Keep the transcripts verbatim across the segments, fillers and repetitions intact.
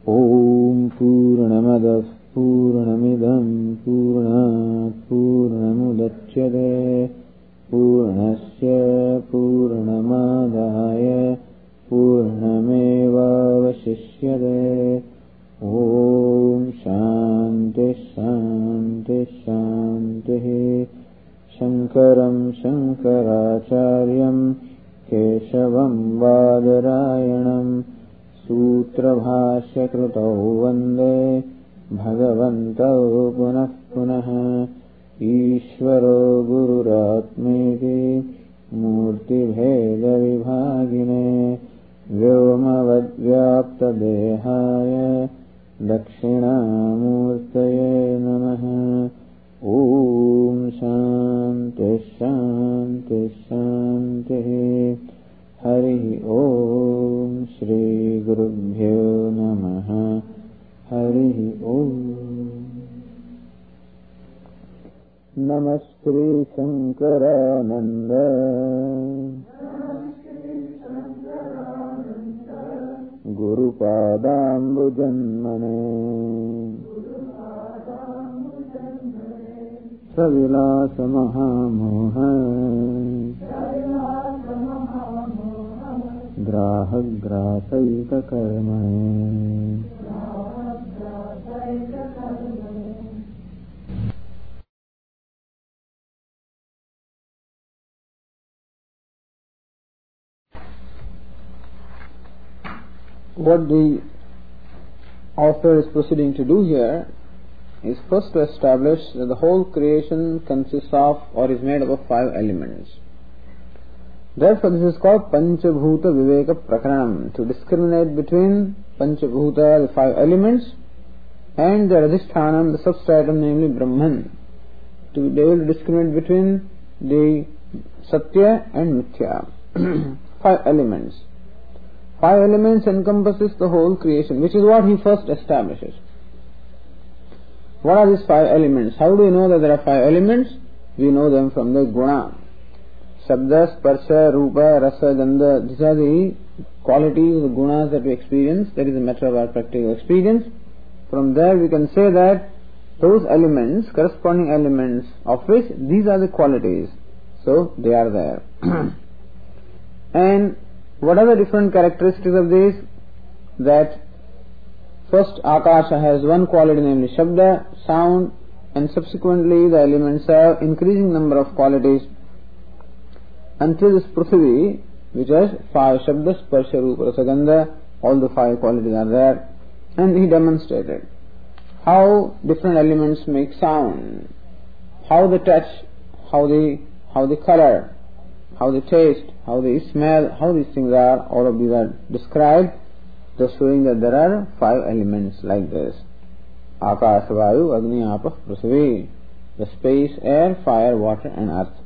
Om Purnamadah Purnamidam Purnat Purnamudachyate Purnasya Purnamadaya Purnamevavashishyate. Om Shanti Shanti Shanti. Shankaram Shankaracharyam Keshavam Vadarayanam Sutra Bhashya Krutau Vande Bhagavantau Punah Punah. Ishvaro Gururatmeti Murti Bheda Vibhagine Vyomavadvyapta Dehaya Dakshinamurtaye Namaha. Om Shanti Shanti Shanti. Hari Om Shri Gurubhyo Namaha. Hari Om. Namaste Shankarananda Guru Padambujanmane Savilasa Mahamoha Graha Grasaita Karmane. What the author is proceeding to do here is first to establish that the whole creation consists of or is made up of five elements. Therefore, this is called Panchabhuta Viveka Prakaranam, to discriminate between Panchabhuta, the five elements, and the Radhisthanam, the substratum, namely Brahman, to be able to discriminate between the Satya and Mithya. Five elements. Five elements encompasses the whole creation, which is what he first establishes. What are these five elements? How do we know that there are five elements? We know them from the guna. Shabda, Sparsha, Rupa, Rasa, Gandha. These are the qualities, the gunas that we experience. That is a matter of our practical experience. From there we can say that those elements, corresponding elements of which these are the qualities. So they are there. And what are the different characteristics of these? That first Akasha has one quality, namely Shabda, sound, and subsequently the elements have increasing number of qualities until this Prithvi, which has five Shabda, Sparsha, Rupa, Rasa, Gandha, all the five qualities are there. And he demonstrated how different elements make sound, how they touch, how they, how they color, how they taste, how they smell, how these things are, all of these are described, thus showing that there are five elements like this. Akasha, Vayu, Agni, Apa, Prithvi, the space, air, fire, water and earth.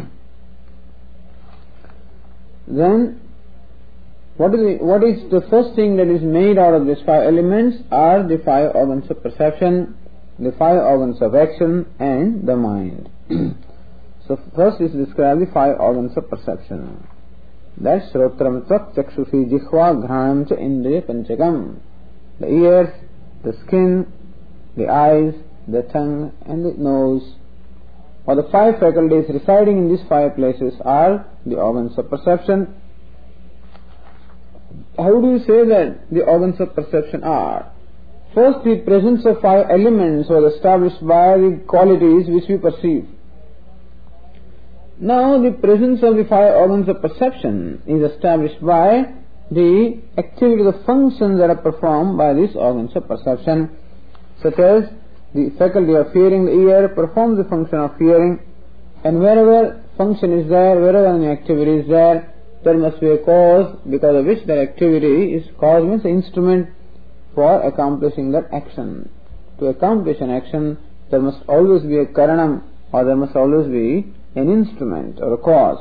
Then, what is, the, what is the first thing that is made out of these five elements are the five organs of perception, the five organs of action and the mind. So first is described the five organs of perception. That's Shrotram Tat Chakshushi Jihva Ghranam Cha Indriya Panchakam. The ears, the skin, the eyes, the tongue and the nose, or the five faculties residing in these five places are the organs of perception. How do you say that the organs of perception are? First, the presence of five elements was established by the qualities which we perceive. Now, the presence of the five organs of perception is established by the activity, the functions that are performed by these organs of perception, such as the faculty of hearing. The ear performs the function of hearing, and wherever function is there, wherever any activity is there, there must be a cause because of which that activity is. Cause means the instrument for accomplishing that action. To accomplish an action, there must always be a karanam, or there must always be an instrument or a cause.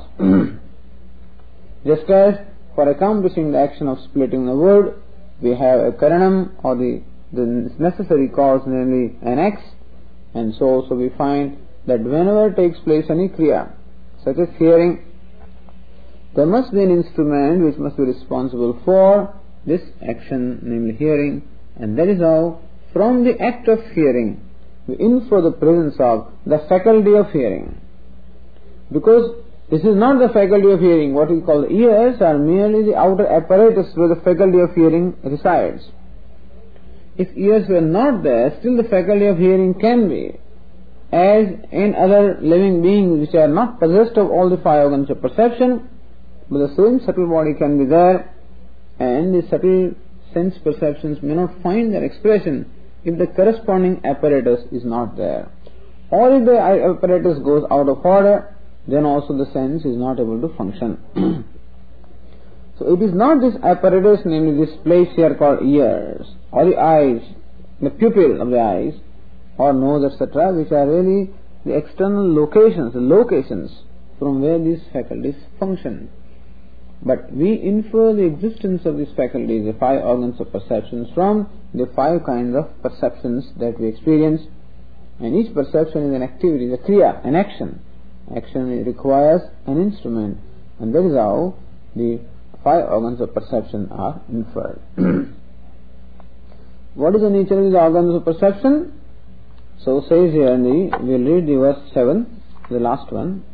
Just as for accomplishing the action of splitting the wood, we have a karanam or the, the necessary cause, namely an axe, and so also we find that whenever takes place any kriya, such as hearing, there must be an instrument which must be responsible for this action, namely hearing, And that is how, from the act of hearing, we infer the presence of the faculty of hearing. Because this is not the faculty of hearing. What we call the ears are merely the outer apparatus where the faculty of hearing resides. If ears were not there, still the faculty of hearing can be, as in other living beings which are not possessed of all the five organs of perception, but the same subtle body can be there, and the subtle sense perceptions may not find their expression if the corresponding apparatus is not there. Or if the apparatus goes out of order, then also the sense is not able to function. So it is not this apparatus, namely this place here called ears, or the eyes, the pupil of the eyes, or nose, et cetera, which are really the external locations, the locations from where these faculties function. But we infer the existence of these faculties, the five organs of perceptions, from the five kinds of perceptions that we experience. And each perception is an activity, is a kriya, an action. Action requires an instrument, and that is how the five organs of perception are inferred. What is the nature of these organs of perception? So says here in the, we will read the verse seven, the last one.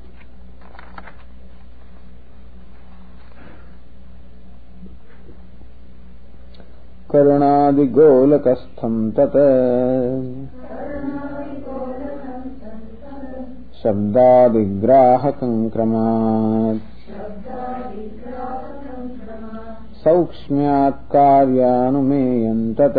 Karunādi-golakastham tat Shabdādi-grāhakam kramat Saukshmyāt kāryanumeyam tat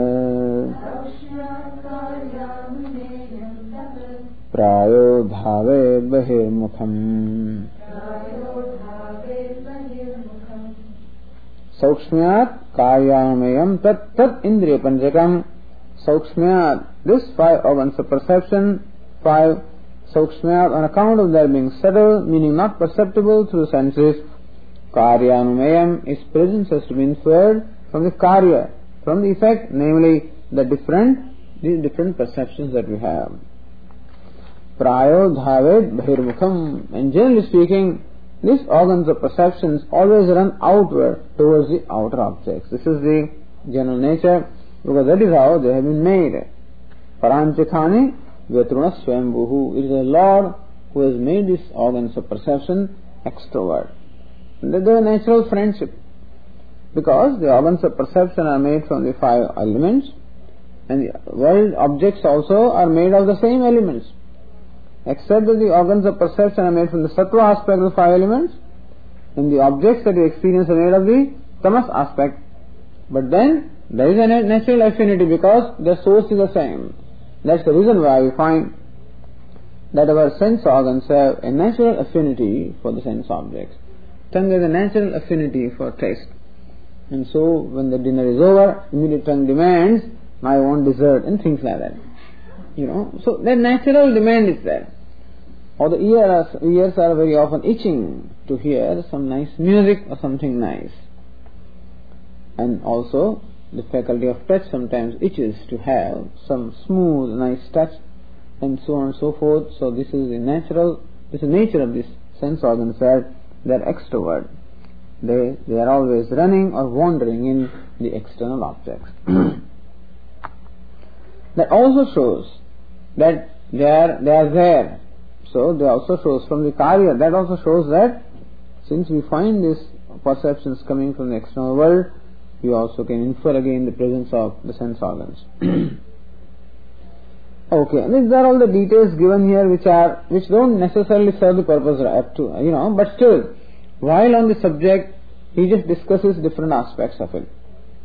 Prāyo dhāved bahirmukham. Saukshmyāt kāryanumeyam tat tat indriya panchakam. Saukshmyāt, this five organs of perception, five Saukshmyāt, on account of their being subtle, meaning not perceptible through the senses, Karyanumeyam, its presence has to be inferred from the karya, from the effect, namely the different, the different perceptions that we have. Prayo dhāved bahirmukham, and generally speaking, these organs of perceptions always run outward towards the outer objects. This is the general nature, because that is how they have been made. Paranchakhani Vyatruna Swayambhuhu. It is the Lord who has made these organs of perception extrovert. They are natural friendship, because the organs of perception are made from the five elements, and the world objects also are made of the same elements, except that the organs of perception are made from the sattva aspect of the five elements, and the objects that we experience are made of the tamas aspect. But then there is a natural affinity, because their source is the same. That's the reason why we find that our sense organs have a natural affinity for the sense objects. Tongue has a natural affinity for taste. And so when the dinner is over, immediate tongue demands, I want dessert, and things like that. You know, so that natural demand is there. Or the ears, ears are very often itching to hear some nice music or something nice. And also the faculty of touch sometimes itches to have some smooth, nice touch, and so on and so forth. So this is the natural, this is the nature of this sense organs, that they are extrovert. They they are always running or wandering in the external objects. That also shows that they are they are there. So they also shows from the karya, that also shows that since we find these perceptions coming from the external world, we also can infer again the presence of the sense organs. Okay, and these are all the details given here, which are which don't necessarily serve the purpose up to you know, but still, while on the subject, he just discusses different aspects of it.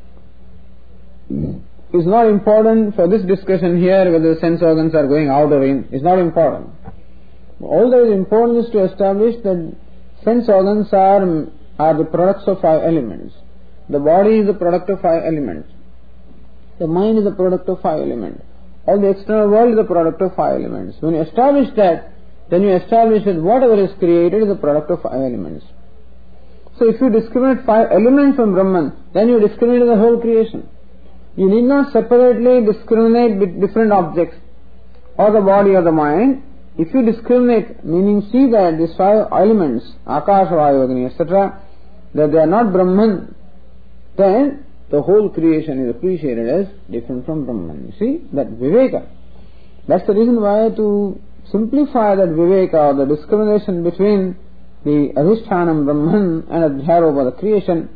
It's not important for this discussion here whether the sense organs are going out or in. It's not important. All that is important is to establish that sense organs are are the products of five elements. The body is the product of five elements. The mind is the product of five elements. All the external world is the product of five elements. When you establish that, then you establish that whatever is created is the product of five elements. So if you discriminate five elements from Brahman, then you discriminate the whole creation. You need not separately discriminate with different objects or the body or the mind. If you discriminate, meaning see that these five elements, Akasha, Vayu, Agni, et cetera, that they are not Brahman, then the whole creation is appreciated as different from Brahman. You see, that Viveka. That's the reason why, to simplify that Viveka, or the discrimination between the Adhishthanam Brahman and Adhyaropa, the creation,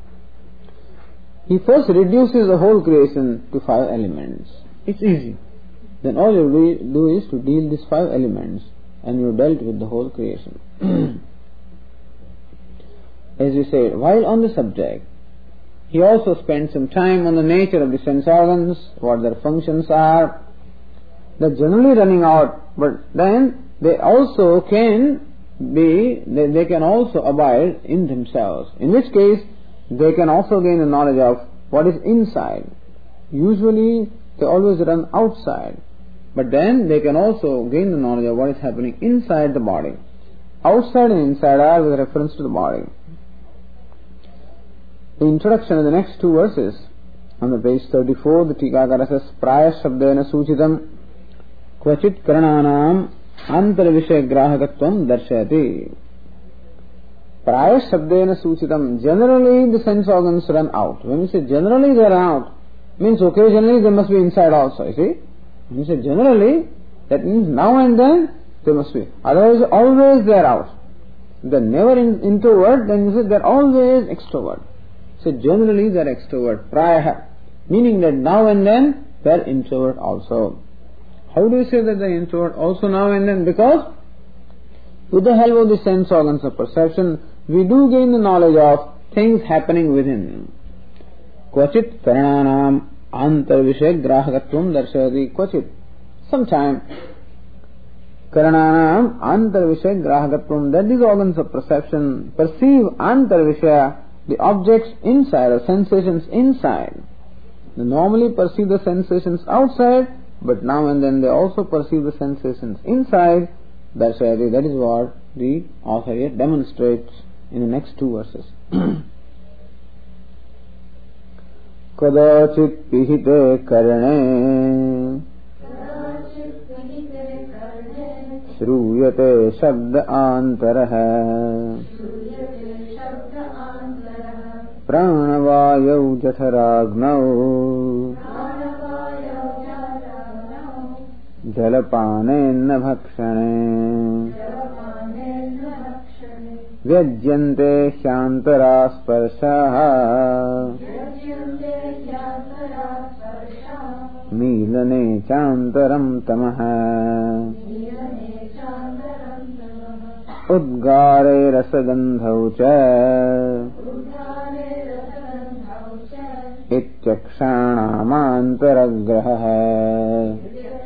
he first reduces the whole creation to five elements. It's easy. Then all you do is to deal these five elements, and you dealt with the whole creation. As we said, while on the subject, he also spent some time on the nature of the sense organs, what their functions are. They're generally running out, but then they also can be, they, they can also abide in themselves. In which case, they can also gain the knowledge of what is inside. Usually, they always run outside, but then they can also gain the knowledge of what is happening inside the body. Outside and inside are with reference to the body. The introduction in the next two verses, on the page thirty-four, the Tikakara says, Praya Shabdena Suchitam Kvachit Karananam Antar Vishaya Grahakatvam Darshayati. Praya Shabdena Suchitam. Generally the sense organs run out. When you say generally they run out, means occasionally they must be inside also, you see. When you say generally, that means now and then they must be. Otherwise always they are out. If they are never in, introvert, then you say they are always extrovert. So generally they are extrovert, praya, meaning that now and then they are introvert also. How do you say that they are introvert also now and then? Because with the help of the sense organs of perception, we do gain the knowledge of things happening within. Kvachit karananam antar vishaya grahakatvam darshayati. Kvachit. Sometime karananam antar vishaya grahakatvam, that these organs of perception perceive antar vishaya, the objects inside or sensations inside. They normally perceive the sensations outside, but now and then they also perceive the sensations inside. That's why that is what the author here demonstrates in the next two verses. Kadachit pihite karne shruyate shabda antaraha Pranavayau jatharagnau Jalapanenna bhakshane Vyajyante hyantara sparshaha Milane chantaram tamaha Udgare rasagandhau cha Itchakshanamantaraggraha.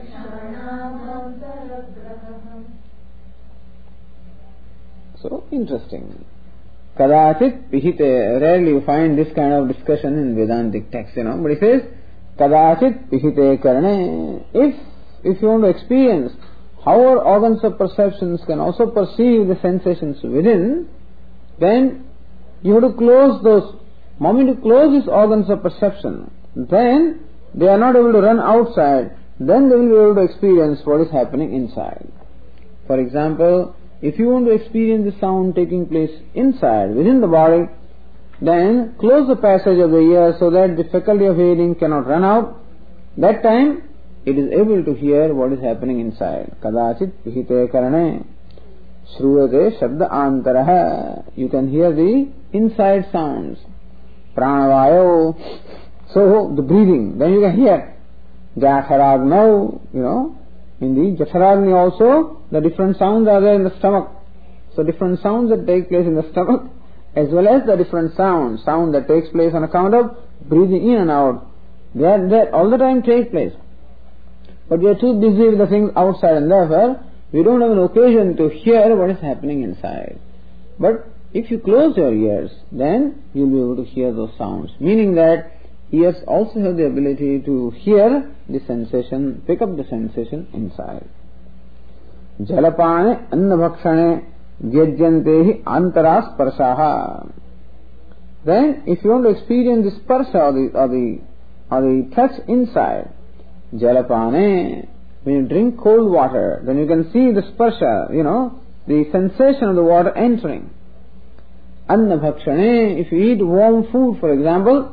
So interesting. Kadachit pihite. Rarely you find this kind of discussion in Vedantic texts, you know. But it says, Kadachit pihite karane. If, if you want to experience how our organs of perceptions can also perceive the sensations within, then you have to close those. The moment you close these organs of perception, then they are not able to run outside, then they will be able to experience what is happening inside. For example, if you want to experience the sound taking place inside, within the body, then close the passage of the ear so that the faculty of hearing cannot run out. That time, it is able to hear what is happening inside. Kadachit pihite karane shruyate shabda antaraha. You can hear the inside sounds. Pranavayo, so the breathing, then you can hear. Jatharagnav, you know, in the Jatharagni also, the different sounds are there in the stomach. So different sounds that take place in the stomach, as well as the different sounds, sound that takes place on account of breathing in and out. They are there all the time take place. But we are too busy with the things outside, and therefore we don't have an occasion to hear what is happening inside. But if you close your ears, then you will be able to hear those sounds. Meaning that ears also have the ability to hear the sensation, pick up the sensation inside. Jalapane annabhakshane vyajyantehi antara sparshaha. Then, if you want to experience the sparsha or the, or the, or the touch inside, jalapane, when you drink cold water, then you can see the sparsha, you know, the sensation of the water entering. Annabhakshane, if you eat warm food, for example,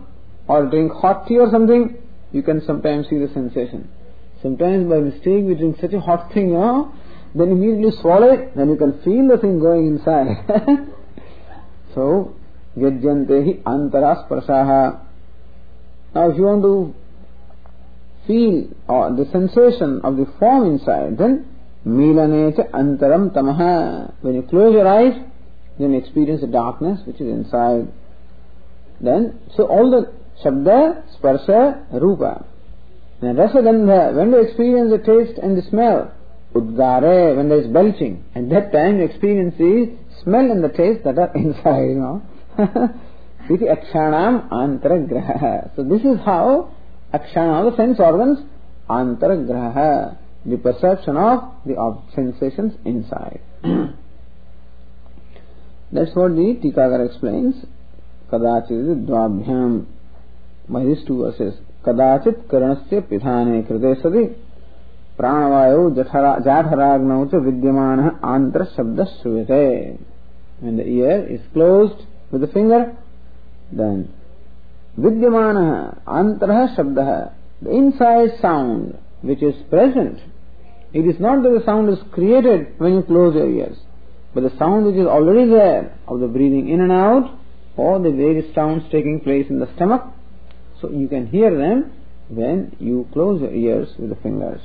or drink hot tea or something, you can sometimes see the sensation. Sometimes by mistake we drink such a hot thing, you know, then immediately swallow it, then you can feel the thing going inside. So, Vyajyante hi antara sparsaha. Now if you want to feel uh, the sensation of the form inside, then milane cha antaram tamaha. When you close your eyes, then you experience the darkness which is inside. Then, so all the shabda, sparsha, rupa. And rasa gandha, when you experience the taste and the smell, udgare, when there is belching, at that time you experience the smell and the taste that are inside, you know. Iti akshanam antaragraha. So this is how akshana, the sense organs, antaragraha, the perception of the of sensations inside. That's what the Tikakara explains. Kadachit dvabhyam, by these two verses. Kadachit karanasya pidhane krite sadi pranavayo jatharagnav cha vidyamana antara shabda shruyate. When the ear is closed with the finger, then vidyamana antara shabda, the inside sound which is present. It is not that the sound is created when you close your ears, but the sound which is already there of the breathing in and out, or the various sounds taking place in the stomach. So you can hear them when you close your ears with the fingers.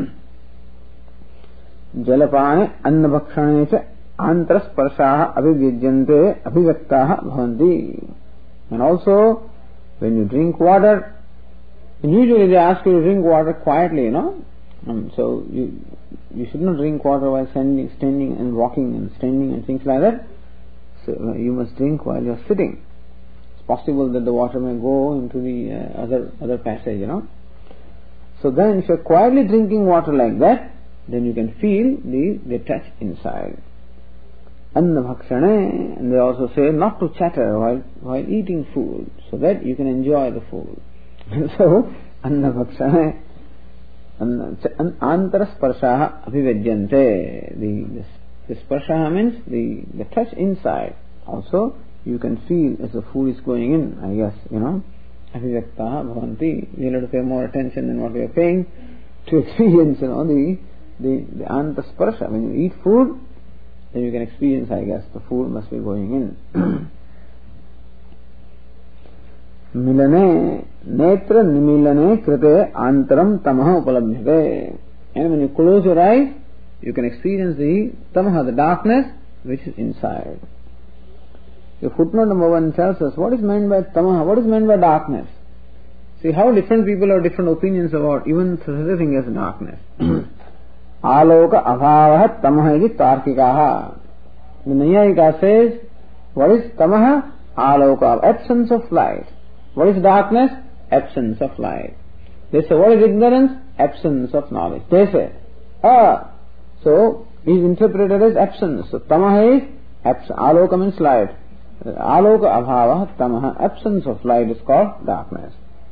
Jalapane annabhakshane cha antarasparshaha abhivyajyante abhivaktaha bhavanti. And also, when you drink water, and usually they ask you to drink water quietly, you know. Um, so you you should not drink water while standing, standing and walking and standing and things like that. So uh, you must drink while you are sitting. It's possible that the water may go into the uh, other other passage, you know. So then, if you are quietly drinking water like that, then you can feel the the touch inside. Anna bhakshane, and they also say not to chatter while while eating food, so that you can enjoy the food. So anna bhakshane. Antara sparshaha abhivyajyante. The, the sparshaha means the, the touch inside. Also, you can feel as the food is going in, I guess, you know. Abhivaktaha bhavanti. We'll have to pay more attention than what we are paying to experience, you know, the, the, the anta sparsha. When you eat food, then you can experience, I guess, the food must be going in. Milane netra nimilane krite antaram tamaha upalabhyate. And when you close your eyes, you can experience the tamaha, the darkness which is inside. The footnote number one tells us what is meant by tamaha, what is meant by darkness. See how different people have different opinions about even such a thing as darkness. Aloka abhavaha tamaha iti tarkikaha. The Nayayika says, what is tamaha? Aloka, absence of light. What is darkness? Absence of light. They say, what is ignorance? Absence of knowledge. They say, ah, so it is interpreted as absence. So tamaha is absence. Aloka means light. Aloka abhava tamaha, absence of light is called darkness.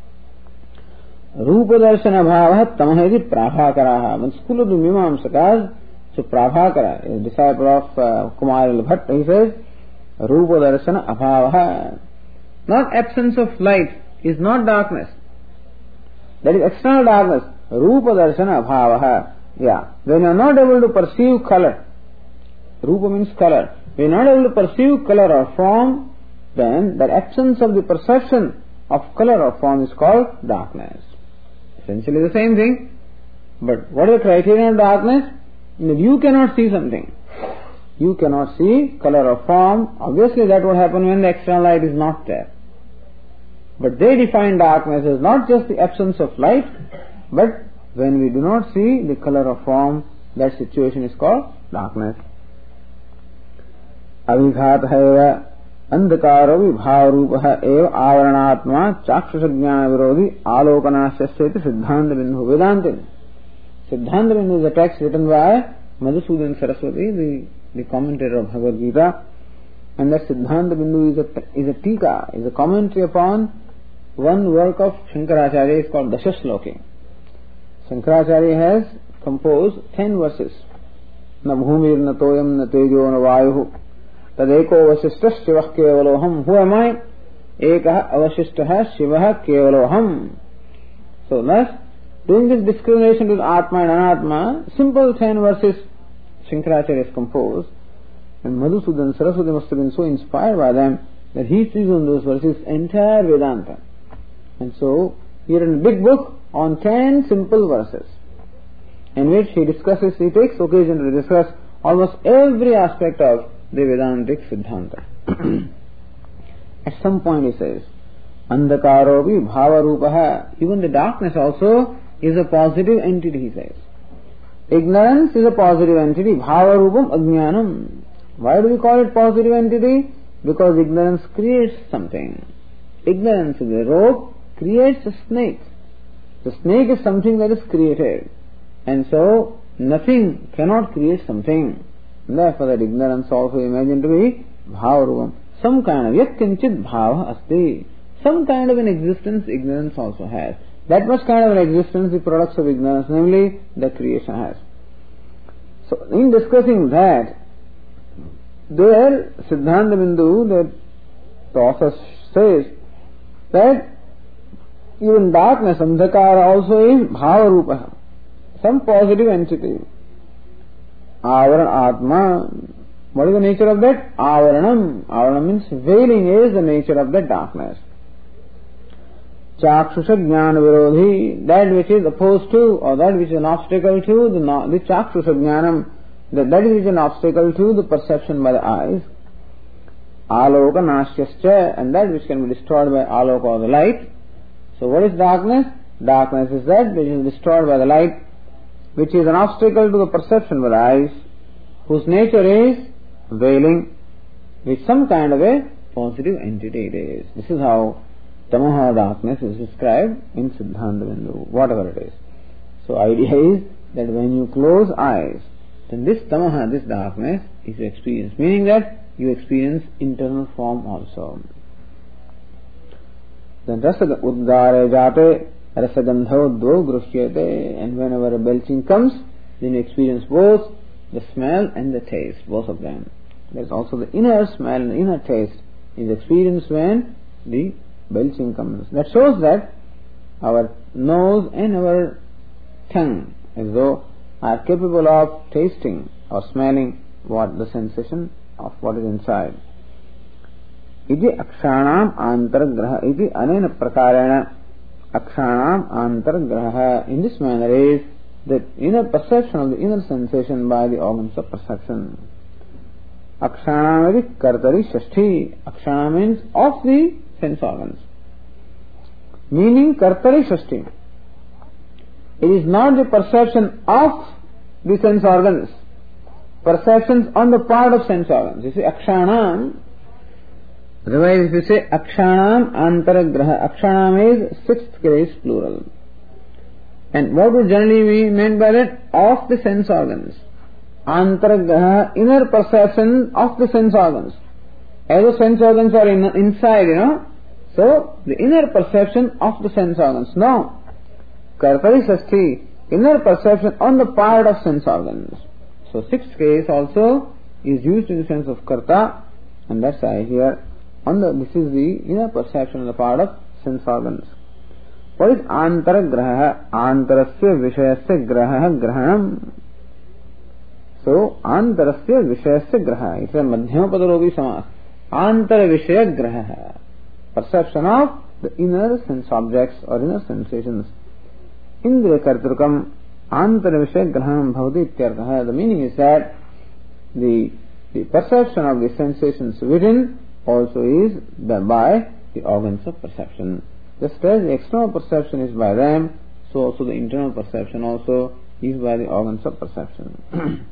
Rupa darshana abhava tamaha iti prabhakaraha. When school of the Mimamsakas, so Prabhakara, a disciple of uh, Kumar Bhatt, he says, Rupa darshana abhava. Not absence of light is not darkness. That is external darkness. Rupa darshana abhavaha. Yeah. When you are not able to perceive color, Rupa means color. When you are not able to perceive color or form, then that absence of the perception of color or form is called darkness. Essentially the same thing. But what is the criterion of darkness? You cannot see something. You cannot see color or form. Obviously that will happen when the external light is not there. But they define darkness as not just the absence of light, but when we do not see the color or form, that situation is called darkness. Avighatha andhakaro vibhavarupaha eva avaranatma chakshusajnana virodhi alokanasyasyati siddhanta bindu. Vedanta. Siddhanta bindu is a text written by Madhusudan Saraswati, the, the commentator of Bhagavad Gita. And that Siddhanta Bindu is a, is a tika, is a commentary upon one work of Shankaracharya, is called Dashashloki. Shankaracharya has composed ten verses. Na bhumir na toyam na tejo na vayuhu tadeko vasishtasya vahkevaloham. Who am I? ekah avashishtah shivah kevaloham. So thus, doing this discrimination with Atma and Anatma, simple ten verses Shankaracharya has composed, and Madhusudan Saraswati must have been so inspired by them that he sees on those verses entire Vedanta. And so, here in a big book on ten simple verses, in which he discusses, he takes occasion to discuss almost every aspect of the Vedantic Siddhanta. At some point he says, Andhakarovi bhava rupaha, even the darkness also is a positive entity, he says. Ignorance is a positive entity, bhava rupam ajnanam. Why do we call it positive entity? Because ignorance creates something. Ignorance is a rope, creates a snake. The snake is something that is created. And so, nothing cannot create something. Therefore, that ignorance also imagined to be bhava rupam. Some kind of yat kinchit bhava asti. Some kind of an existence ignorance also has. That much kind of an existence the products of ignorance, namely the creation has. So, in discussing that, there Siddhanta Bindu, that the author says that even darkness, andhakara also is bhava rupa, some positive entity. Avaran atma. What is the nature of that? Avaranam. Avaranam means veiling is the nature of that darkness. Chakshusha jnana virodhi, that which is opposed to, or that which is an obstacle to, the, the chakshusha jnanam, that, that is an obstacle to the perception by the eyes. Aloka nashyascha, and that which can be destroyed by aloka or the light. So what is darkness? Darkness is that which is destroyed by the light, which is an obstacle to the perception by the eyes, whose nature is veiling, with some kind of a positive entity it is. This is how Tamaha darkness is described in Siddhanta Bindu, whatever it is. So idea is that when you close eyes, then this Tamaha, this darkness, is experienced, meaning that you experience internal form also. Then rasa uddare jate rasagandho dvo grushyate, and whenever a belching comes, then you experience both the smell and the taste, both of them. There is also the inner smell and the inner taste is experienced when the belching comes. That shows that our nose and our tongue, as though, are capable of tasting or smelling what the sensation of what is inside. Iti akshanam antaragraha iti anena prakarena akshanam antaragraha. In this manner is the inner perception of the inner sensation by the organs of perception. Akshanam iti kartari shashti. Akshana means of the sense organs, meaning kartari shashti. It is not the perception of the sense organs, perceptions on the part of sense organs. You see, akshanam, otherwise if you say akshanam antaragraha, akshanam is sixth case plural. And what would generally be meant by that? Of the sense organs. Antaragraha, inner perception of the sense organs. As the sense organs are in, inside, you know, so the inner perception of the sense organs. No. Kartari shashti, inner perception on the part of sense organs. So sixth case also is used in the sense of karta, and that's why here on the this is the inner perception on the part of sense organs. What is antaragraha? Antarasya vishayasya graha grahanam. So antarasya vishayasya graha. It's a madhyama padaropi samas. Antara vishaya graha. Perception of the inner sense objects or inner sensations. Indriya kartrukam antara vishaya grahanam bhavati ityartha. The meaning is that the, the perception of the sensations within also is by the organs of perception. Just as the external perception is by them, so also the internal perception also is by the organs of perception.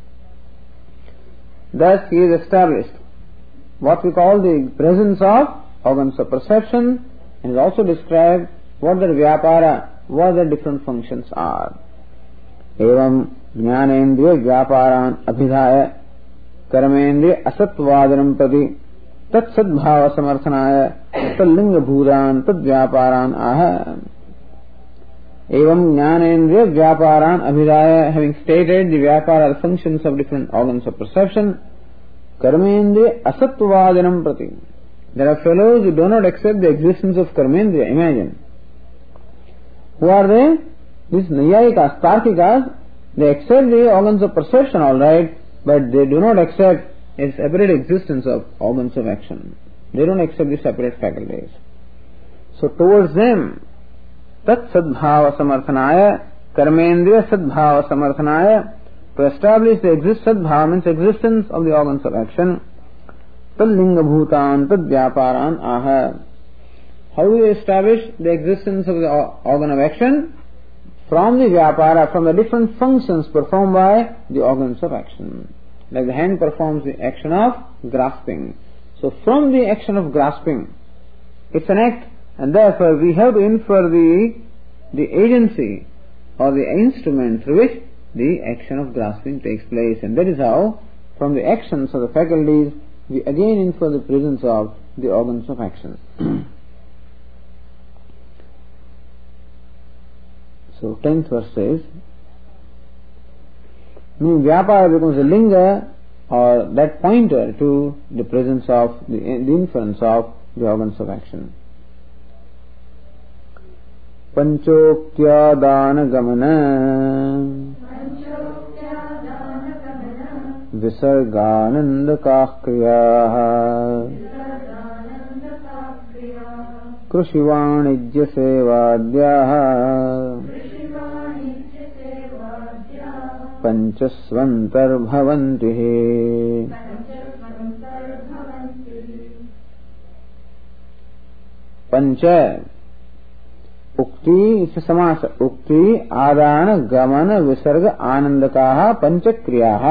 Thus he is established what we call the presence of organs of perception, and is also described what their vyapara, what their different functions are. Evam jnanendriya vyaparan abhidhaya karmendriya asatvadanam prati tat sadbhava samarthanaya tallinga bhudan tad vyaparan aha. Evam jnanendriya vyaparan abhidhaya, having stated the vyapara, the functions of different organs of perception, karmendriya asatvadanam prati, There are fellows who do not accept the existence of karmendriya. Imagine. Who are they? These Nayayikas, Tarkikas. They accept the organs of perception, all right, but they do not accept a separate existence of organs of action. They don't accept the separate faculties. So towards them, tat sadbhava samarthanaya, karmendriya sadbhava samarthanaya, to establish the exist sadbhava means existence of the organs of action, tad linga bhutan tad vyaparan aha. How do we establish the existence of the organ of action? From the vyapara, from the different functions performed by the organs of action. Like the hand performs the action of grasping. So from the action of grasping, it's an act, and therefore we have to infer the, the agency or the instrument through which the action of grasping takes place. And that is how, from the actions of the faculties, we again infer the presence of the organs of action. So, tenth verse says, meaning Vyapara becomes a linga or that pointer to the presence of, the, the inference of the organs of action. Panchoktya dana gamana visargananda kriyaha कृषिवाणिज्य सेवाद्याः पंचस्वंतर्भवन्ति। पंच उक्ति इससे समास उक्ति आदान गमन विसर्ग आनंदकाः पंच क्रियाः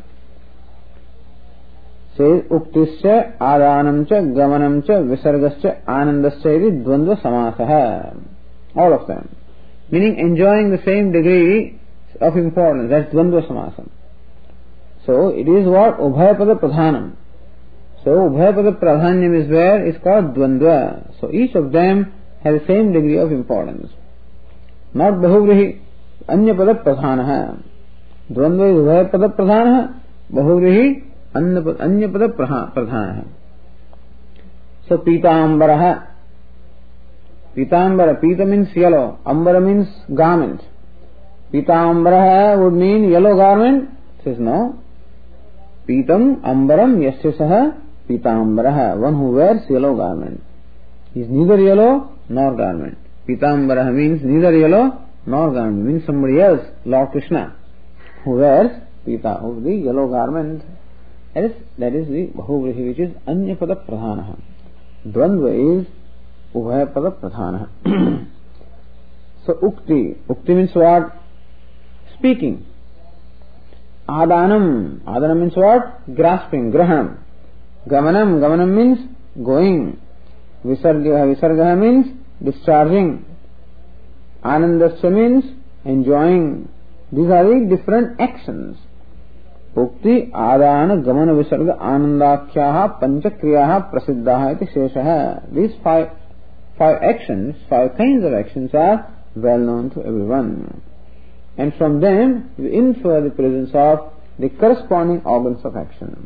से उक्तिश्च आदानं च गमनं च विसर्गश्च आनंदश्च इति द्वंद्व समासः. All of them, meaning enjoying the same degree of importance. That's dvandva samasam. So it is what ubhayapada pradhanam. So ubhayapada pradhanyam is where it's called dvandva. So each of them has the same degree of importance. Not bahuvrihi anyapada pradhanah. Dvandva is ubhayapada pradhanah. Bahuvrihi anyapada pradhanah. So pitambara. Pitambara. Pita means yellow. Ambara means garment. Pitambara would mean yellow garment. Says no. Pitam ambaram yasya saha pitambara. One who wears yellow garment. He is neither yellow nor garment. Pitambara means neither yellow nor garment. Means somebody else, Lord Krishna, who wears pita, of the yellow garment. That is, that is the bahuvrihi, which is anyapada pradhanah. Dvandva is ubhayapada pradhanah. So ukti. Ukti means what? Speaking. Adanam. Adanam means what? Grasping, grahanam. Gamanam. Gamanam means going. Visarga. Visarga means discharging. Anandasya means enjoying. These are the different actions. Ukti, Adana, Gamana, Visarga, Anandakyaha, Panchakriyaha, Prasiddhaha iti sheshaha. These five, five actions, five kinds of actions are well known to everyone. And from them we infer the presence of the corresponding organs of action.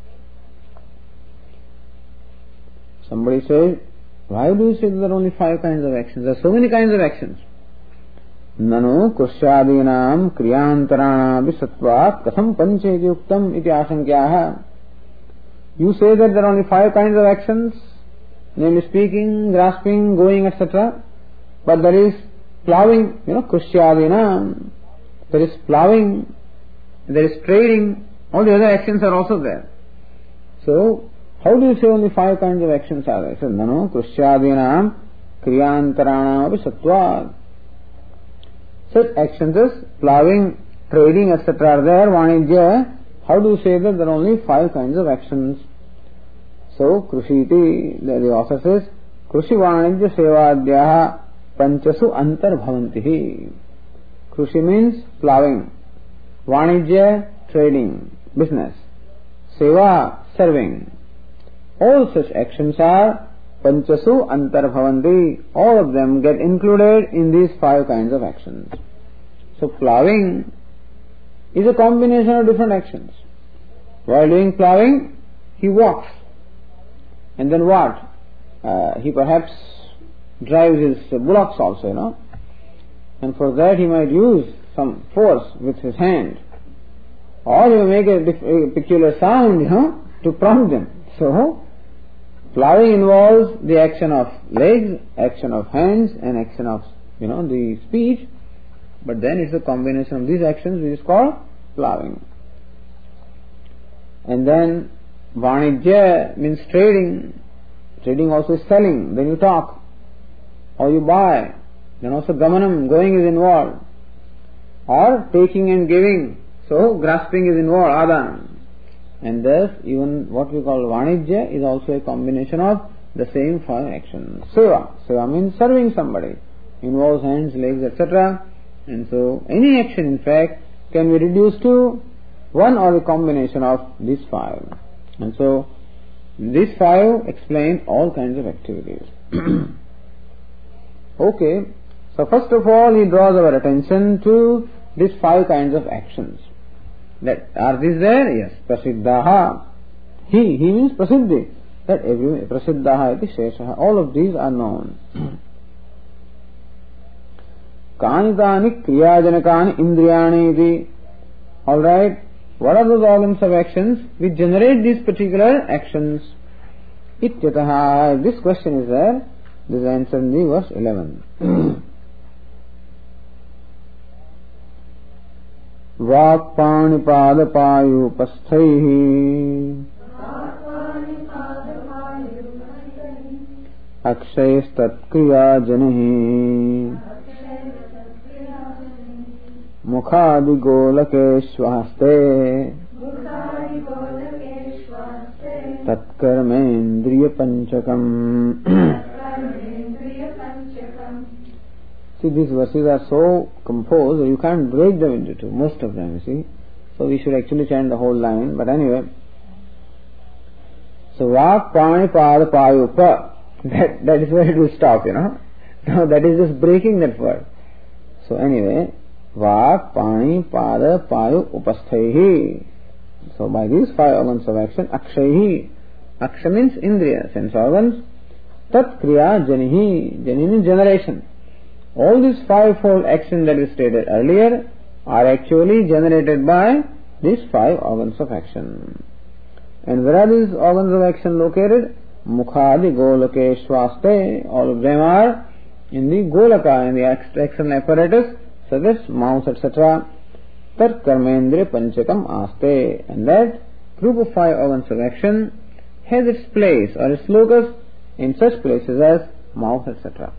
Somebody says, why do you say there are only five kinds of actions? There are so many kinds of actions. Nanu kusyadinam kriyantarana visatvat katham pancheti uktam iti asankyaha. You say that there are only five kinds of actions, namely speaking, grasping, going, et cetera. But there is plowing, you know, kusyadinam. There is plowing, there is trading, all the other actions are also there. So, how do you say only five kinds of actions are there? He says, Nano, kusyadinam kriyantarana visatvat. Such actions as plowing, trading, et cetera are there, vanijya. How do you say that there are only five kinds of actions? So, Krushiti, the, the author says, Krushi vanijya sevadhyaha panchasu antarbhavantihi. Krushi means plowing. Vanijya, trading, business. Seva, serving. All such actions are panchasu antarbhavanti. All of them get included in these five kinds of actions. So plowing is a combination of different actions. While doing plowing, he walks. And then what? Uh, he perhaps drives his bullocks also, you know. And for that he might use some force with his hand. Or he will make a, a peculiar sound, you know, to prompt them. So, plowing involves the action of legs, action of hands, and action of, you know, the speech. But then it's a combination of these actions which is called plowing. And then Vanijya means trading. Trading also is selling. Then you talk or you buy. Then also Gamanam, going is involved. Or taking and giving. So grasping is involved, Adanam. And thus even what we call Vanijya is also a combination of the same five actions. Seva. Seva means serving somebody. Involves hands, legs, et cetera. And so any action in fact can be reduced to one or a combination of these five. And so these five explain all kinds of activities. Okay, so first of all he draws our attention to these five kinds of actions. That are these there? Yes. Prasiddhaha. He, he means prasiddhi. That every prasiddhaha iti sheshaha. All of these are known. Kanitani kriyajanakani indriyani iti. Alright. What are those organs of actions which generate these particular actions? Ityataha. This question is there. This is answered in the verse eleven. Vak pani pada payu pasthaihi akshayis tat kriya janihi mukhadi golakeshvaste tat karmendriya panchakam. See, these verses are so composed that you can't break them into two, most of them, you see. So we should actually chant the whole line, but anyway. So, Vak, Pani, Pada, Payu, Pa. That, that is where it will stop, you know. Now that is just breaking that word. So anyway, Vak, Pani, Pada, Payu, Upasthaihi. So by these five organs of action, Akshaihi. Aksha means Indriya, sense organs. Tat Kriya Janihi. Jani means generation. All these fivefold actions that we stated earlier are actually generated by these five organs of action. And where are these organs of action located? Mukhadi Golake Shvaste. All of them are in the Golaka, in the external apparatus, such as mouth, et cetera. Tat Karmendriya Panchakam Aste. And that group of five organs of action has its place or its locus in such places as mouth, et cetera.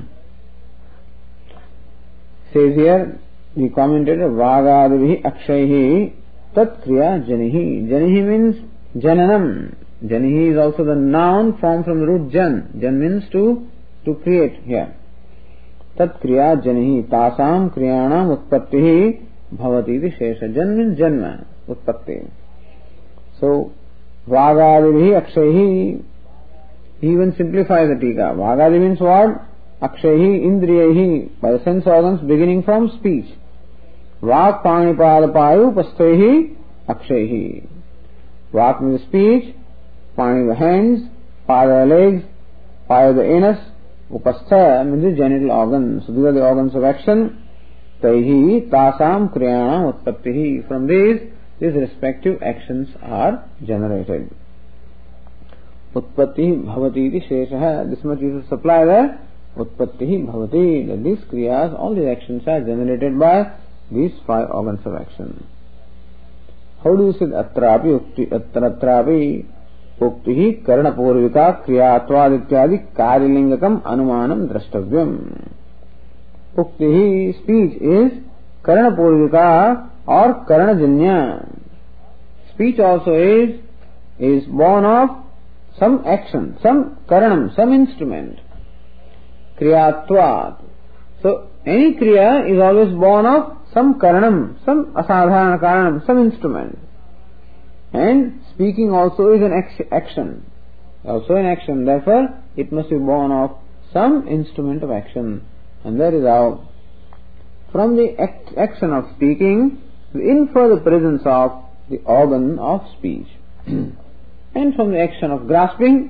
Says here, the commentator, Vagadivihi Akshaihi Tat Kriya Janihi. Janihi means Jananam. Janihi is also the noun formed from the root Jan. Jan means to, to create here. Tat Kriya Janihi. Tasam Kriyanam Utpattihi Bhavati iti Shesha. Jan means Janma, Utpatti. So, Vagadivihi Akshaihi. He even simplifies the Tika. Vagadi means what? Akshaihi Indriyahi, by the sense organs beginning from speech. Vak Pani Pada Payu Pasthaihi Akshaihi. Vak means speech, Pani the hands, Pada the legs, Payu the anus, Upastha means the genital organs. So these are the organs of action. Taihi Tasam Kriyanam Utpattihi. From these, these respective actions are generated. Utpatti Bhavati iti Sheshaha. This much you should supply there. Utpattihi Bhavati, that these kriyas, all these actions are generated by these five organs of action. How do you say Atrapi Ukti Atrapi Uktihi Karana Purvika Kriyatvad Ityadi Karilingakam Anumanam Drashtavyam. Uktihi, speech, is Karana Purvika or Karana Janya. Speech also is is born of some action, some Karanam, some instrument. Kriyatvad. So, any Kriya is always born of some Karanam, some Asadharana Karanam, some instrument. And speaking also is an action. Also an action. Therefore, it must be born of some instrument of action. And that is how, from the act, action of speaking, we infer the presence of the organ of speech. And from the action of grasping,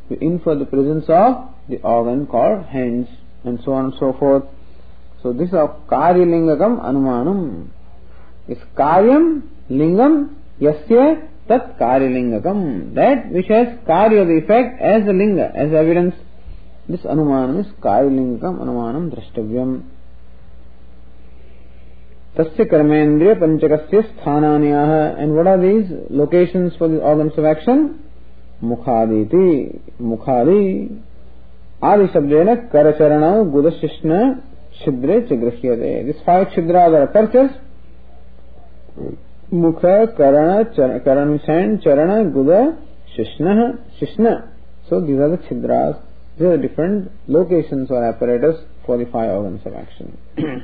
we infer the presence of the organ called hands, and so on and so forth. So this is Karyalingakam Anumanam. Is Karyam Lingam Yasya Tat Karyalingakam. That which has Karya, the effect, as the Linga, as evidence. This Anumanam is Karyalingakam Anumanam Drashtavyam. Tasya Karmendriya Panchakasya Sthananyaha. And what are these locations for the organs of action? Mukhaditi, Mukhadi, Adi Shabdena, Karacharana, Gudashishna, Shidre, Chigrashyade. These five Shidras are apertures. Mukha, Karana, Karana hand, Charana, Guda, Shishna, Shishna. So these are the Shidras. These are different locations or apparatus for the five organs of action.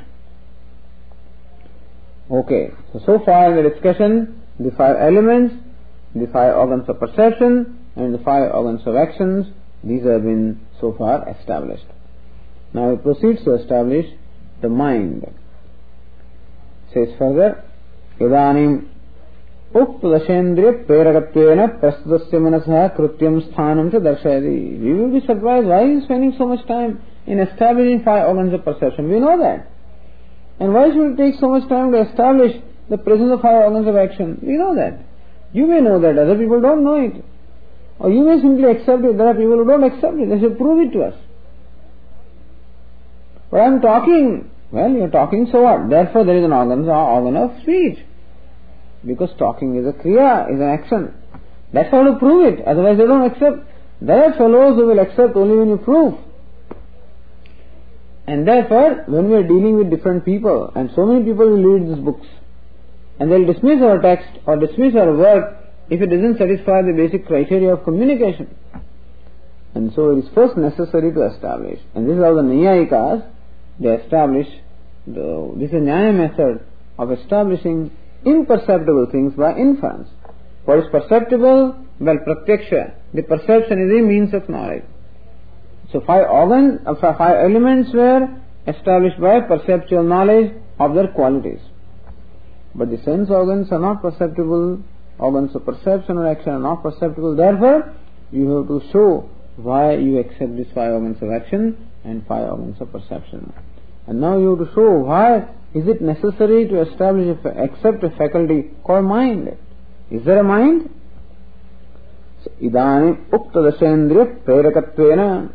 Okay, so so far in the discussion, the five elements, the five organs of perception, and the five organs of actions, these have been so far established. Now it proceeds to establish the mind. Says further, Idanim Uktadashendriya Preragatvena Prastudasya Manasah Krutyam Sthanam Cha Darshayati. We will be surprised why he is spending so much time in establishing five organs of perception. We know that. And why should it take so much time to establish the presence of five organs of action? We know that. You may know that, other people don't know it. Or you may simply accept it. There are people who don't accept it. They should prove it to us. But I am talking. Well, you are talking, so what? Therefore there is an organ, organ of speech. Because talking is a kriya, is an action. That's how to prove it. Otherwise they don't accept. There are fellows who will accept only when you prove. And therefore, when we are dealing with different people, and so many people will read these books, and they will dismiss our text or dismiss our work if it doesn't satisfy the basic criteria of communication. And so it is first necessary to establish. And this is how the Naiyayikas, they establish, the, this is a Nyaya method of establishing imperceptible things by inference. What is perceptible? Well, pratyaksha. The perception is a means of knowledge. So five organs, uh, five elements were established by perceptual knowledge of their qualities. But the sense organs are not perceptible. Organs of perception or action are not perceptible. Therefore, you have to show why you accept these five organs of action and five organs of perception. And now you have to show why is it necessary to establish, a, accept a faculty called mind. Is there a mind? So, idani uktadashendriya prerakattvena.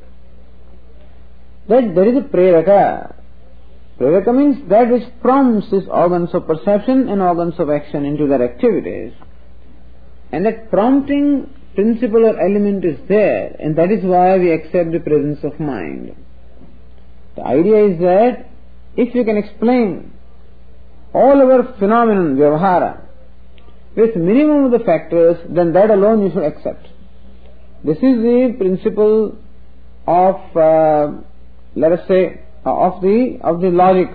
That there is a preraka. Preraka means that which prompts these organs of perception and organs of action into their activities. And that prompting principle or element is there, and that is why we accept the presence of mind. The idea is that if you can explain all our phenomenon, vyavahara, with minimum of the factors, then that alone you should accept. This is the principle of, uh, let us say, of the of the logic,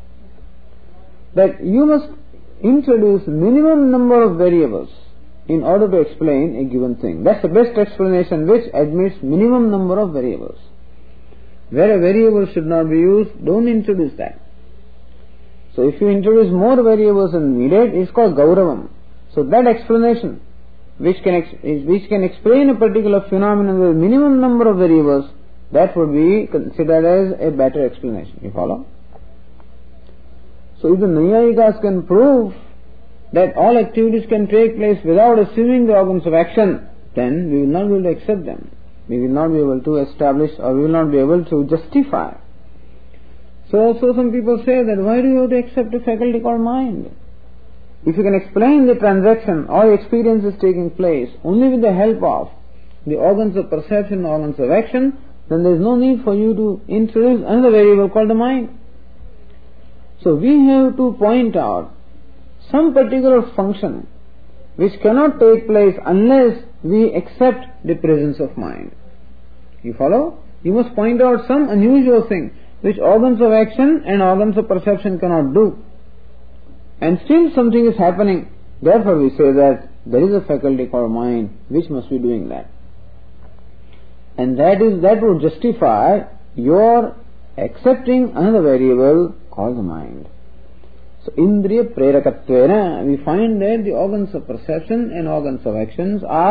that you must introduce minimum number of variables in order to explain a given thing. That's the best explanation which admits minimum number of variables. Where a variable should not be used, don't introduce that. So if you introduce more variables than needed, it's called gauravam. So that explanation which can ex- which can explain a particular phenomenon with minimum number of variables, that would be considered as a better explanation. You follow? So if the Naiyayikas can prove that all activities can take place without assuming the organs of action, then we will not be able to accept them. We will not be able to establish, or we will not be able to justify. So also some people say that why do you have to accept a faculty called mind? If you can explain the transaction or experience is taking place only with the help of the organs of perception, organs of action, then there is no need for you to introduce another variable called the mind. So we have to point out some particular function which cannot take place unless we accept the presence of mind. You follow? You must point out some unusual thing which organs of action and organs of perception cannot do. And still something is happening. Therefore we say that there is a faculty called mind which must be doing that. And that is that would justify your accepting another variable called the mind. So indriya prerakattvena, we find that the organs of perception and organs of actions are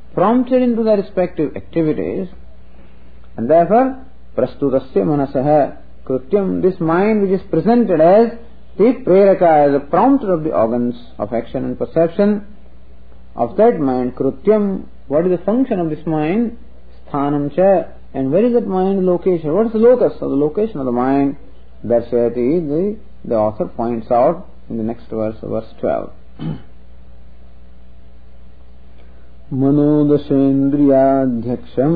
prompted into their respective activities, and therefore, prastutasya manasaha krutyam, this mind which is presented as the preraka, as a prompter of the organs of action and perception, of that mind, krutyam, what is the function of this mind? Sthanam cha, and where is that mind location? What is the locus of the location of the mind? Darshayati, the, the author points out in the next verse, verse twelve. मनोदशेन्द्रियाध्यक्षम्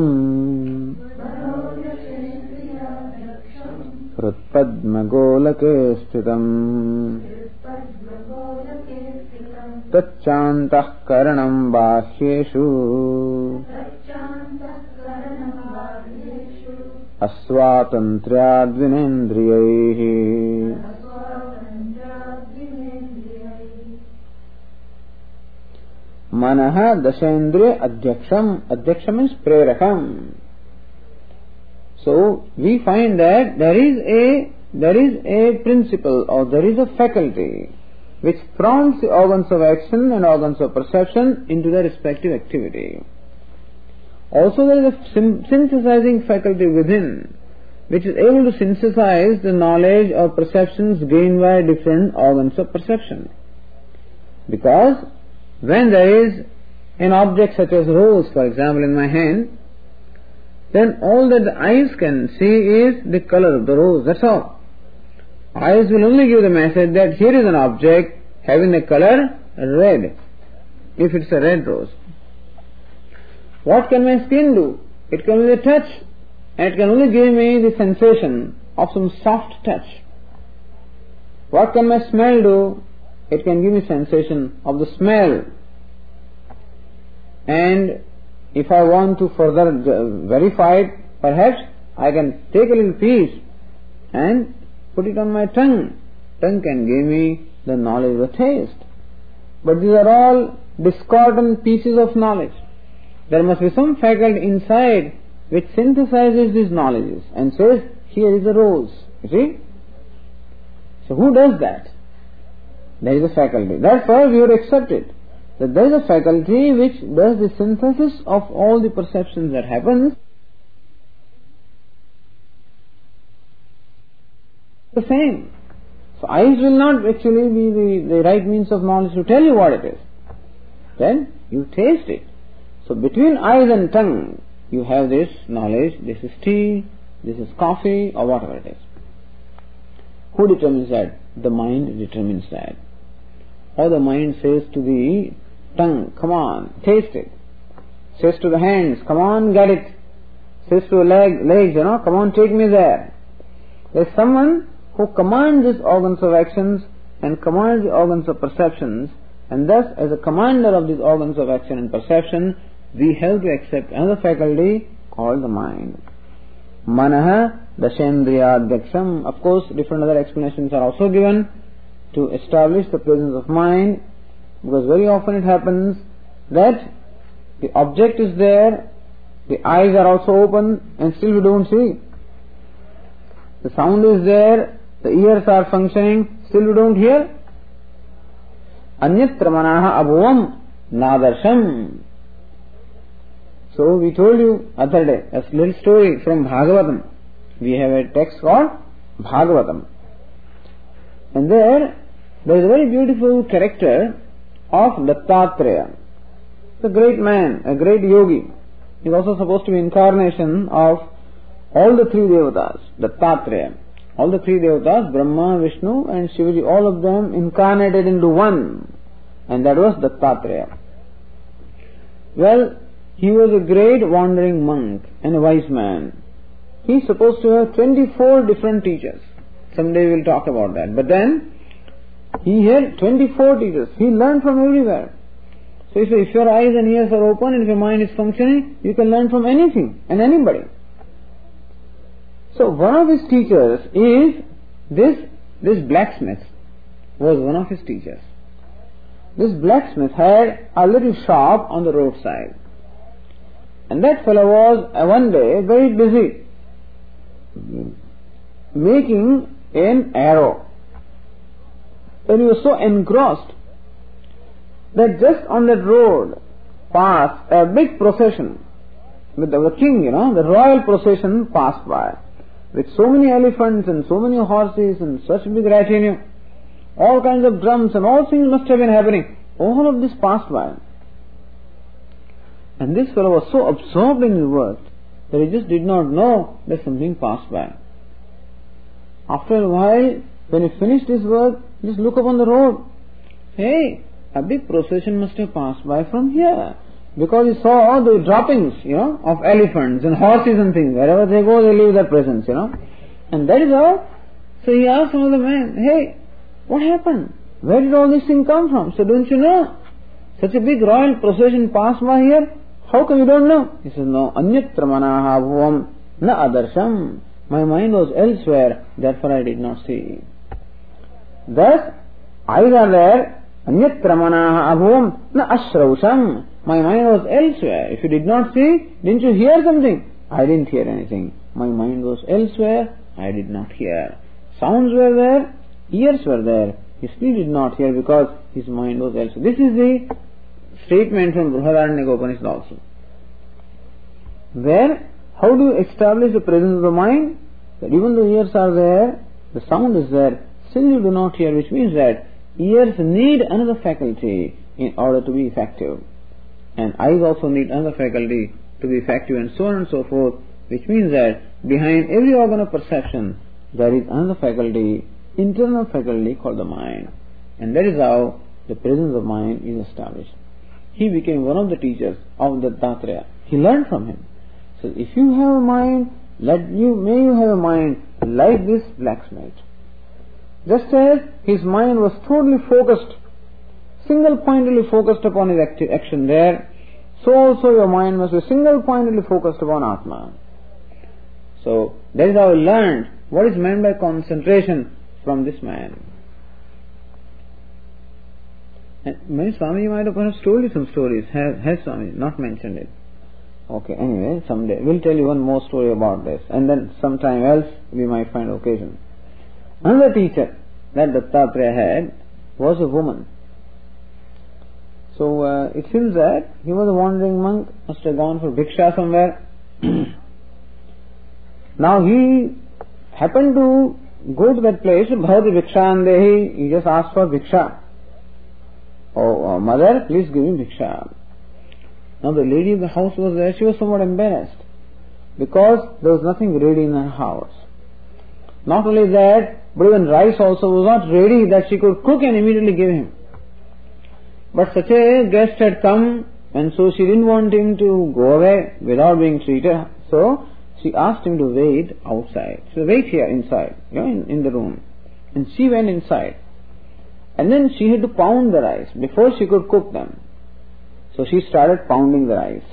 हृत्पद्मगोलके स्थितम् तच्चान्तःकरणम् बाह्येषु अस्वातन्त्र्याद्विनेन्द्रियैः Manaha Dashendriya Adhyaksham. Adhyaksham means Prerakam. So we find that there is a there is a principle or there is a faculty which prompts the organs of action and organs of perception into their respective activity. Also there is a sim- synthesizing faculty within which is able to synthesize the knowledge or perceptions gained by different organs of perception. Because when there is an object such as rose, for example, in my hand, then all that the eyes can see is the color of the rose, that's all. Eyes will only give the message that here is an object having the color red, if it's a red rose. What can my skin do? It can only touch, and it can only give me the sensation of some soft touch. What can my smell do? It can give me sensation of the smell. And if I want to further verify it, perhaps I can take a little piece and put it on my tongue. Tongue can give me the knowledge of the taste. But these are all discordant pieces of knowledge. There must be some faculty inside which synthesizes these knowledges and says, here is a rose. You see? So who does that? There is a faculty. Therefore, we would accept it. That there is a faculty which does the synthesis of all the perceptions that happens. The same. So eyes will not actually be the, the right means of knowledge to tell you what it is. Then you taste it. So between eyes and tongue, you have this knowledge, this is tea, this is coffee, or whatever it is. Who determines that? The mind determines that. Or the mind says to the tongue, come on, taste it. Says to the hands, come on, get it. Says to the leg, legs, you know, come on, take me there. There is someone who commands these organs of actions and commands the organs of perceptions, and thus as a commander of these organs of action and perception, we have to accept another faculty called the mind. Manaha Dashendriyadhyaksham. Of course, different other explanations are also given to establish the presence of mind, because very often it happens that the object is there, the eyes are also open, and still we don't see. The sound is there, the ears are functioning, still we don't hear. Anyatra manaha abhuvam nadarsham. So we told you other day a little story from Bhagavatam. We have a text called Bhagavatam. And there, there is a very beautiful character of Dattatreya. It's a great man, a great yogi. He is also supposed to be incarnation of all the three devatas, Dattatreya. All the three devatas, Brahma, Vishnu and Shivaji, all of them incarnated into one. And that was Dattatreya. Well, he was a great wandering monk and a wise man. He is supposed to have twenty-four different teachers. Someday we will talk about that. But then, he had twenty-four teachers. He learned from everywhere. So if, if your eyes and ears are open and if your mind is functioning, you can learn from anything and anybody. So one of his teachers is this, this blacksmith was one of his teachers. This blacksmith had a little shop on the roadside. And that fellow was uh, one day very busy making an arrow. And he was so engrossed that just on that road, passed, a big procession with the, the king, you know, the royal procession passed by with so many elephants and so many horses and such big retinue. All kinds of drums and all things must have been happening. All of this passed by. And this fellow was so absorbed in his work that he just did not know that something passed by. After a while, when he finished his work, just look up on the road. Hey, a big procession must have passed by from here. Because he saw the droppings, you know, of elephants and horses and things. Wherever they go, they leave their presence, you know. And that is how. So he asked one of the men, hey, what happened? Where did all this thing come from? So don't you know? Such a big royal procession passed by here. How come you don't know? He says, no, anyatra manaha bhuvam na adarsham. My mind was elsewhere, therefore I did not see. Thus, eyes are there, anyatra manaha abhuvam na ashrausham. My mind was elsewhere. If you did not see, didn't you hear something? I didn't hear anything. My mind was elsewhere, I did not hear. Sounds were there, ears were there. He still did not hear because his mind was elsewhere. This is the statement from Brihadaranyaka Upanishad also. Where, how do you establish the presence of the mind? That even though ears are there, the sound is there, still you do not hear, which means that ears need another faculty in order to be effective. And eyes also need another faculty to be effective, and so on and so forth, which means that behind every organ of perception there is another faculty, internal faculty called the mind. And that is how the presence of mind is established. He became one of the teachers of Dattatreya. He learned from him. So if you have a mind, let you may you have a mind like this blacksmith. Just as his mind was totally focused, single-pointedly focused upon his acti- action there, so also your mind must be single-pointedly focused upon Atma. So that is how he learned what is meant by concentration from this man. And maybe Swami might have perhaps told you some stories. Has, has Swami not mentioned it? Okay, anyway, someday we'll tell you one more story about this, and then sometime else we might find occasion. Another teacher that Dattatreya had was a woman. So uh, it seems that he was a wandering monk, must have gone for bhiksha somewhere. Now he happened to go to that place, Bhavati Bhikshandehi, he just asked for bhiksha. Oh, uh, mother, please give me bhiksha. Now the lady of the house was there, she was somewhat embarrassed because there was nothing ready in her house. Not only that, but even rice also was not ready that she could cook and immediately give him. But such a guest had come, and so she didn't want him to go away without being treated. So she asked him to wait outside. So wait here inside, you know, in, in the room. And she went inside. And then she had to pound the rice before she could cook them. So she started pounding the rice.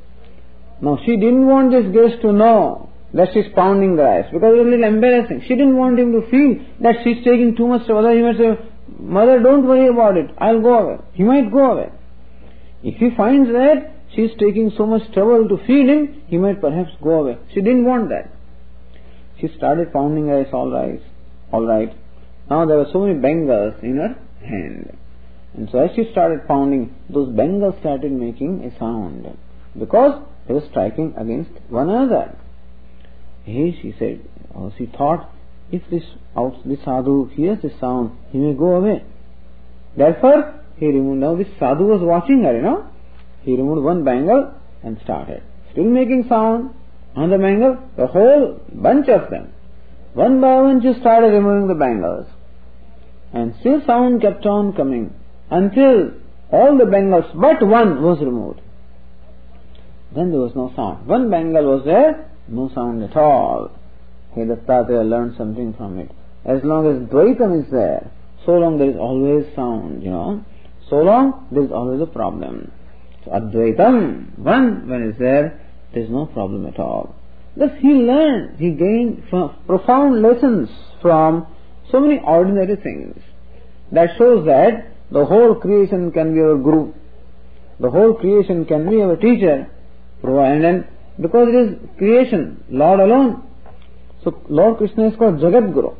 Now she didn't want this guest to know that she's pounding the rice because it was a little embarrassing. She didn't want him to feel that she's taking too much trouble. He might say, mother, don't worry about it, I'll go away. He might go away. If he finds that she's taking so much trouble to feed him, he might perhaps go away. She didn't want that. She started pounding rice, all right, all right. Now there were so many bangles in her hand. And so as she started pounding, those bangles started making a sound because they were striking against one another. Hey, she said, oh, she thought, if this out, this sadhu hears this sound, he may go away. Therefore, he removed. Now this sadhu was watching her, you know. He removed one bangle and started. Still making sound. Another bangle, the whole bunch of them. One by one she started removing the bangles. And still sound kept on coming until all the bangles but one was removed. Then there was no sound. One bangle was there, no sound at all. Hey, Dattatreya learned something from it. As long as Dvaitam is there, so long there is always sound, you know. So long there is always a problem. So Advaitam, one when it's there, there is no problem at all. Thus he learned, he gained profound lessons from so many ordinary things. That shows that the whole creation can be our guru. The whole creation can be our teacher. And then, because it is creation, Lord alone. So Lord Krishna is called Jagat Guru.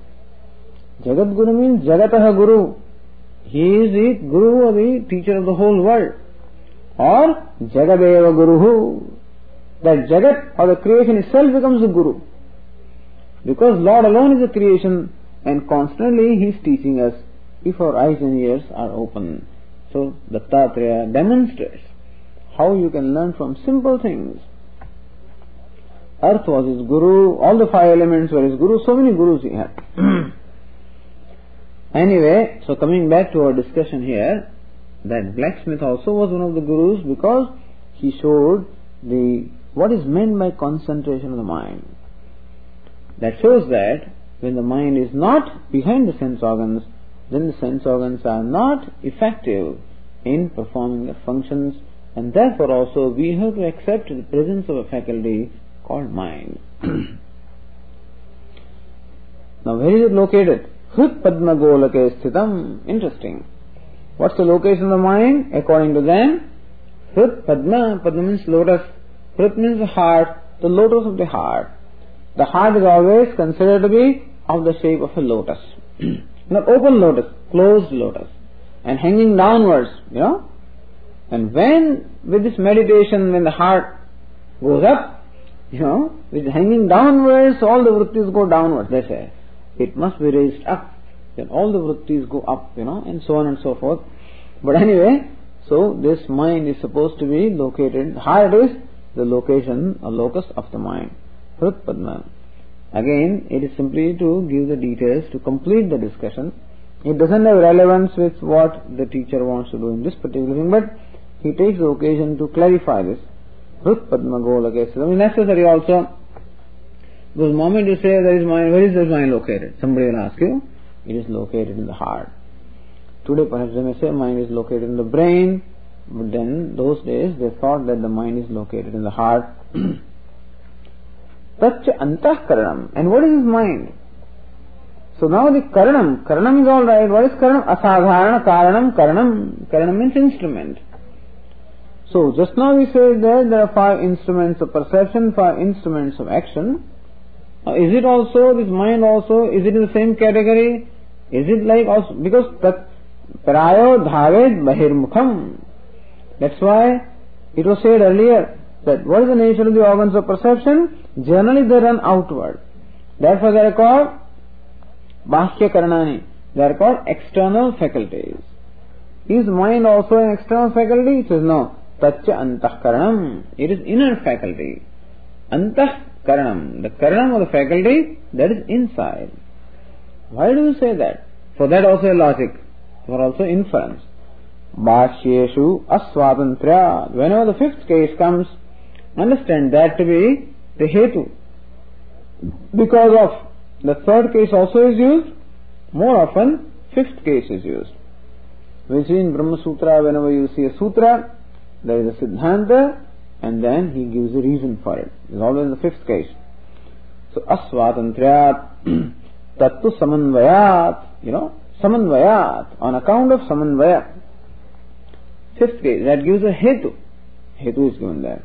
Jagat Guru means Jagataha Guru. He is the Guru or the teacher of the whole world. or Jagadeva Guruhu. That Jagat or the creation itself becomes the Guru. Because Lord alone is the creation, and constantly He is teaching us if our eyes and ears are open. So Dattatreya demonstrates how you can learn from simple things. Earth was his Guru, all the five elements were his Guru, so many Gurus he had. Anyway, so coming back to our discussion here, that blacksmith also was one of the Gurus because he showed the what is meant by concentration of the mind. That shows that when the mind is not behind the sense organs, then the sense organs are not effective in performing their functions, and therefore also we have to accept the presence of a faculty called mind. Now where is it located? Hrit Padma Golake Sthitam. Interesting. What's the location of the mind? According to them, Hrit Padma, Padma means lotus. Hrit means the heart, the lotus of the heart. The heart is always considered to be of the shape of a lotus. Not open lotus, closed lotus. And hanging downwards, you know. And when, with this meditation, when the heart goes up, you know, with hanging downwards, all the vrittis go downwards, they say. It must be raised up. Then all the vrittis go up, you know, and so on and so forth. But anyway, so this mind is supposed to be located, the heart is the location or locus of the mind. Hrit Padma. Again, it is simply to give the details to complete the discussion. It doesn't have relevance with what the teacher wants to do in this particular thing, but he takes the occasion to clarify this. Hrit Padma Golake Sthitam. It is necessary also, because the moment you say there is mind, where is this mind located? Somebody will ask you. It is located in the heart. Today perhaps they may say mind is located in the brain, but then those days they thought that the mind is located in the heart. Tatcha Antahkaranam. And what is his mind? So now the Karanam, Karanam is alright. What is Karanam? Asadharana Karanam, Karanam. Karanam means instrument. So just now we said that there are five instruments of perception, five instruments of action. Now is it also, this mind also, is it in the same category? Is it like also, because tat prayo dhāved bahirmukham. That's why it was said earlier that what is the nature of the organs of perception? Generally they run outward. Therefore they are called Bhashya Karanani. They are called external faculties. Is mind also an external faculty? It says no. Tatcha Antah Karanam. It is inner faculty. Antah Karanam. The Karanam of the faculty, that is inside. Why do you say that? For that also a logic. For also inference. Bhashyeshu Aswatantrya. Whenever the fifth case comes, understand that to be the hetu. Because of the third case also is used, more often fifth case is used. We see in Brahma Sutra, whenever you see a sutra, there is a siddhanta, and then he gives a reason for it. It is always in the fifth case. So asvatantriyat tattu samanvayat, you know, samanvayat, on account of samanvaya. Fifth case, that gives a hetu. Hetu is given there.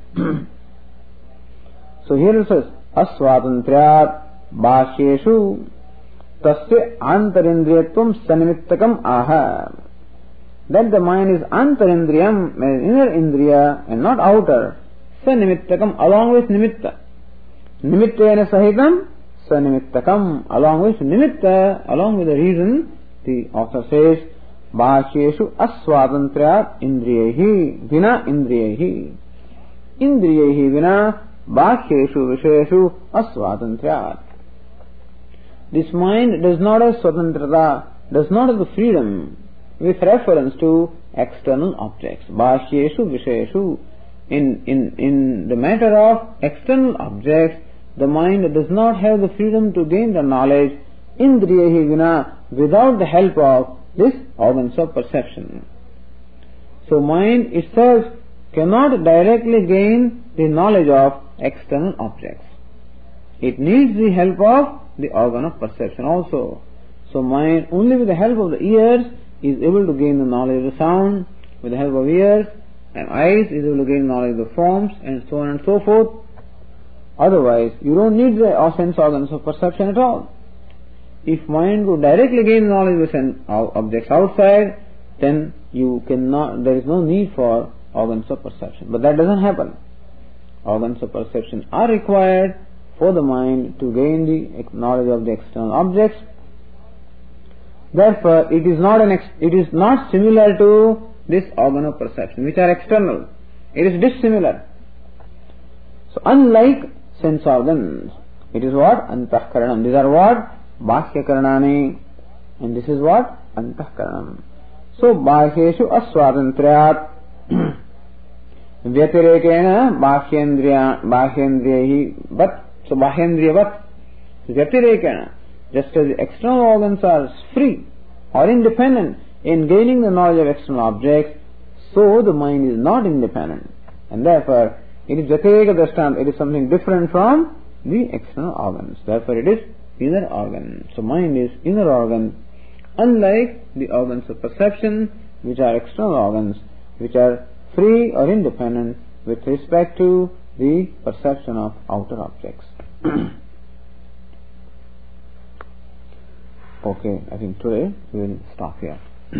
So here it says, asvatantriyat bhashyeshu tasya antarindriyatvam sanimittakam aha. That the mind is antarindriyam, inner indriya and not outer, sanimittakam, along with nimitta. Nimittena sahitam sanimittakam, along with nimitta, along with the reason, the author says, bhashyeshu asvatantriyat indriyehi vina indriyehi. Indriyehi vina bhashyeshu visheshu asvatantriyat. This mind does not have swatantrata, does not have the freedom with reference to external objects. Bhashyeshu visheshu. In, in, in the matter of external objects, the mind does not have the freedom to gain the knowledge indriyehi vina, without the help of this organs of perception. So mind itself cannot directly gain the knowledge of external objects. It needs the help of the organ of perception also. So mind only with the help of the ears is able to gain the knowledge of the sound, with the help of ears, and eyes is able to gain knowledge of the forms, and so on and so forth. Otherwise, you don't need the sense organs of perception at all. If mind would directly gain knowledge of objects outside, then you cannot, there is no need for organs of perception. But that doesn't happen. Organs of perception are required for the mind to gain the knowledge of the external objects. Therefore, it is not an ex- it is not similar to this organ of perception, which are external. It is dissimilar. So, unlike sense organs, it is what? Antahkaranam. These are what? Bhakya-karanani. And this is what? Antahkaranam. So, Bhahyeshu aswatantriyat Vyatirekena Bhahyendriya Bhahyendriyahi Vat. So, Bhahyendriyavat Vyatirekena. Just as the external organs are free or independent in gaining the knowledge of external objects, so the mind is not independent. And therefore, it is Vyatireka Drashtam. It is something different from the external organs. Therefore, it is inner organ. So, mind is inner organ, unlike the organs of perception, which are external organs, which are free or independent with respect to the perception of outer objects. Okay, I think today we will stop here.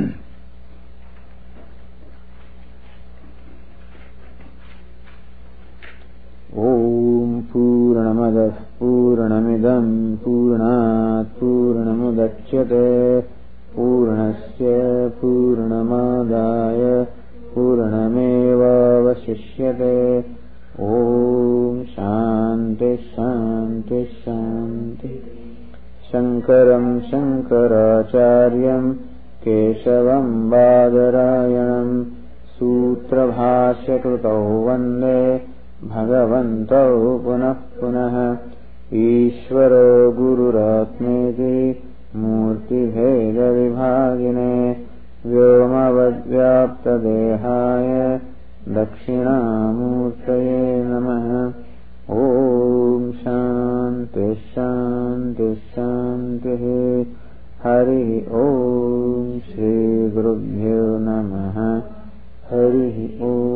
Om Purnamadah Purnamidam Purnat Purnamudachyate Purnasya Purnamadaya Purnameva Vasishyate. Om Shanti Shanti Shanti. Shankaram Shankaracharyam Keshavam Badarayanam Sutra Bhashya Krutau Vande Bhagavantau Punah Punah. Ishvaro Gururatmeti Murti Bheda Vibhagine Vyomavadvyapta Dehaya Dakshinamurtaye Namaha. Om Shanti Shanti Shanti. Hari Om Shri Gurubhyo Namaha. Hari Om.